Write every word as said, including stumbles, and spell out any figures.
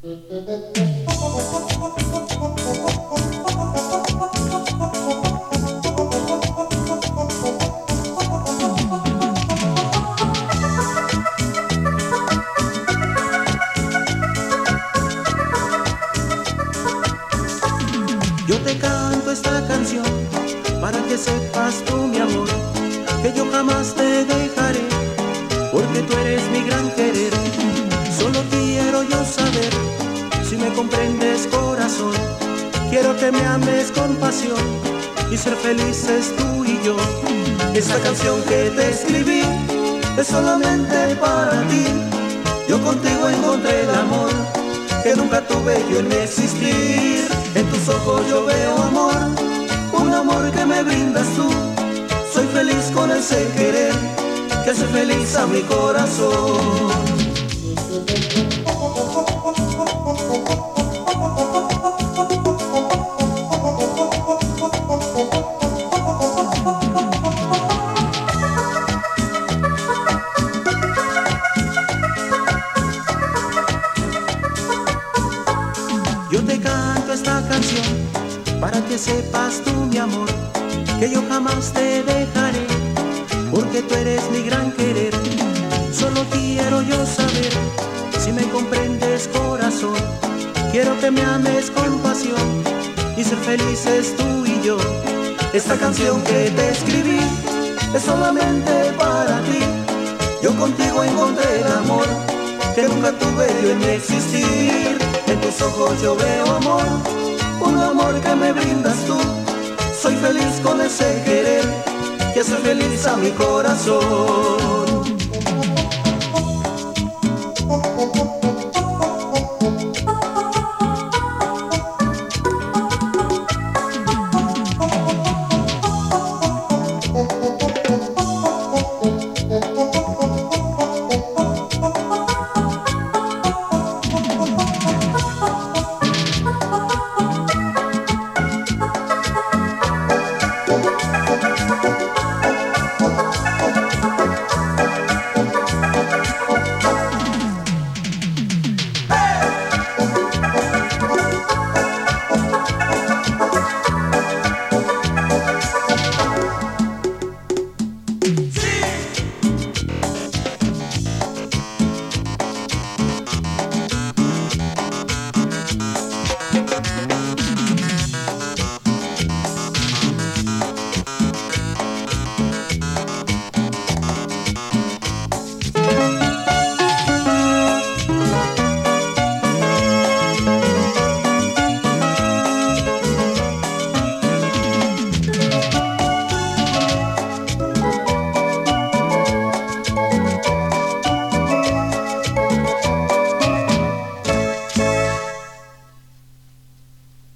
Yo te canto esta canción para que sepas tú, mi amor, que yo jamás te dejaré, porque tú eres mi gran querer. Solo quiero yo saber si me comprendes, corazón. Quiero que me ames con pasión y ser felices tú y yo. Esta canción que te escribí es solamente para ti. Yo contigo encontré el amor que nunca tuve yo en mi existir. En tus ojos yo veo amor, un amor que me brindas tú. Soy feliz con ese querer que hace feliz a mi corazón. Yo te canto esta canción para que sepas tú, mi amor, que yo jamás te dejaré, porque tú eres mi gran querer. Solo quiero yo saber si me comprendes, corazón. Quiero que me ames con pasión y ser felices tú y yo. Esta canción que te escribí es solamente para ti. Yo contigo encontré el amor que nunca tuve yo en mi existir. En tus ojos yo veo amor, un amor que me brindas tú. Soy feliz con ese querer que hace feliz a mi corazón.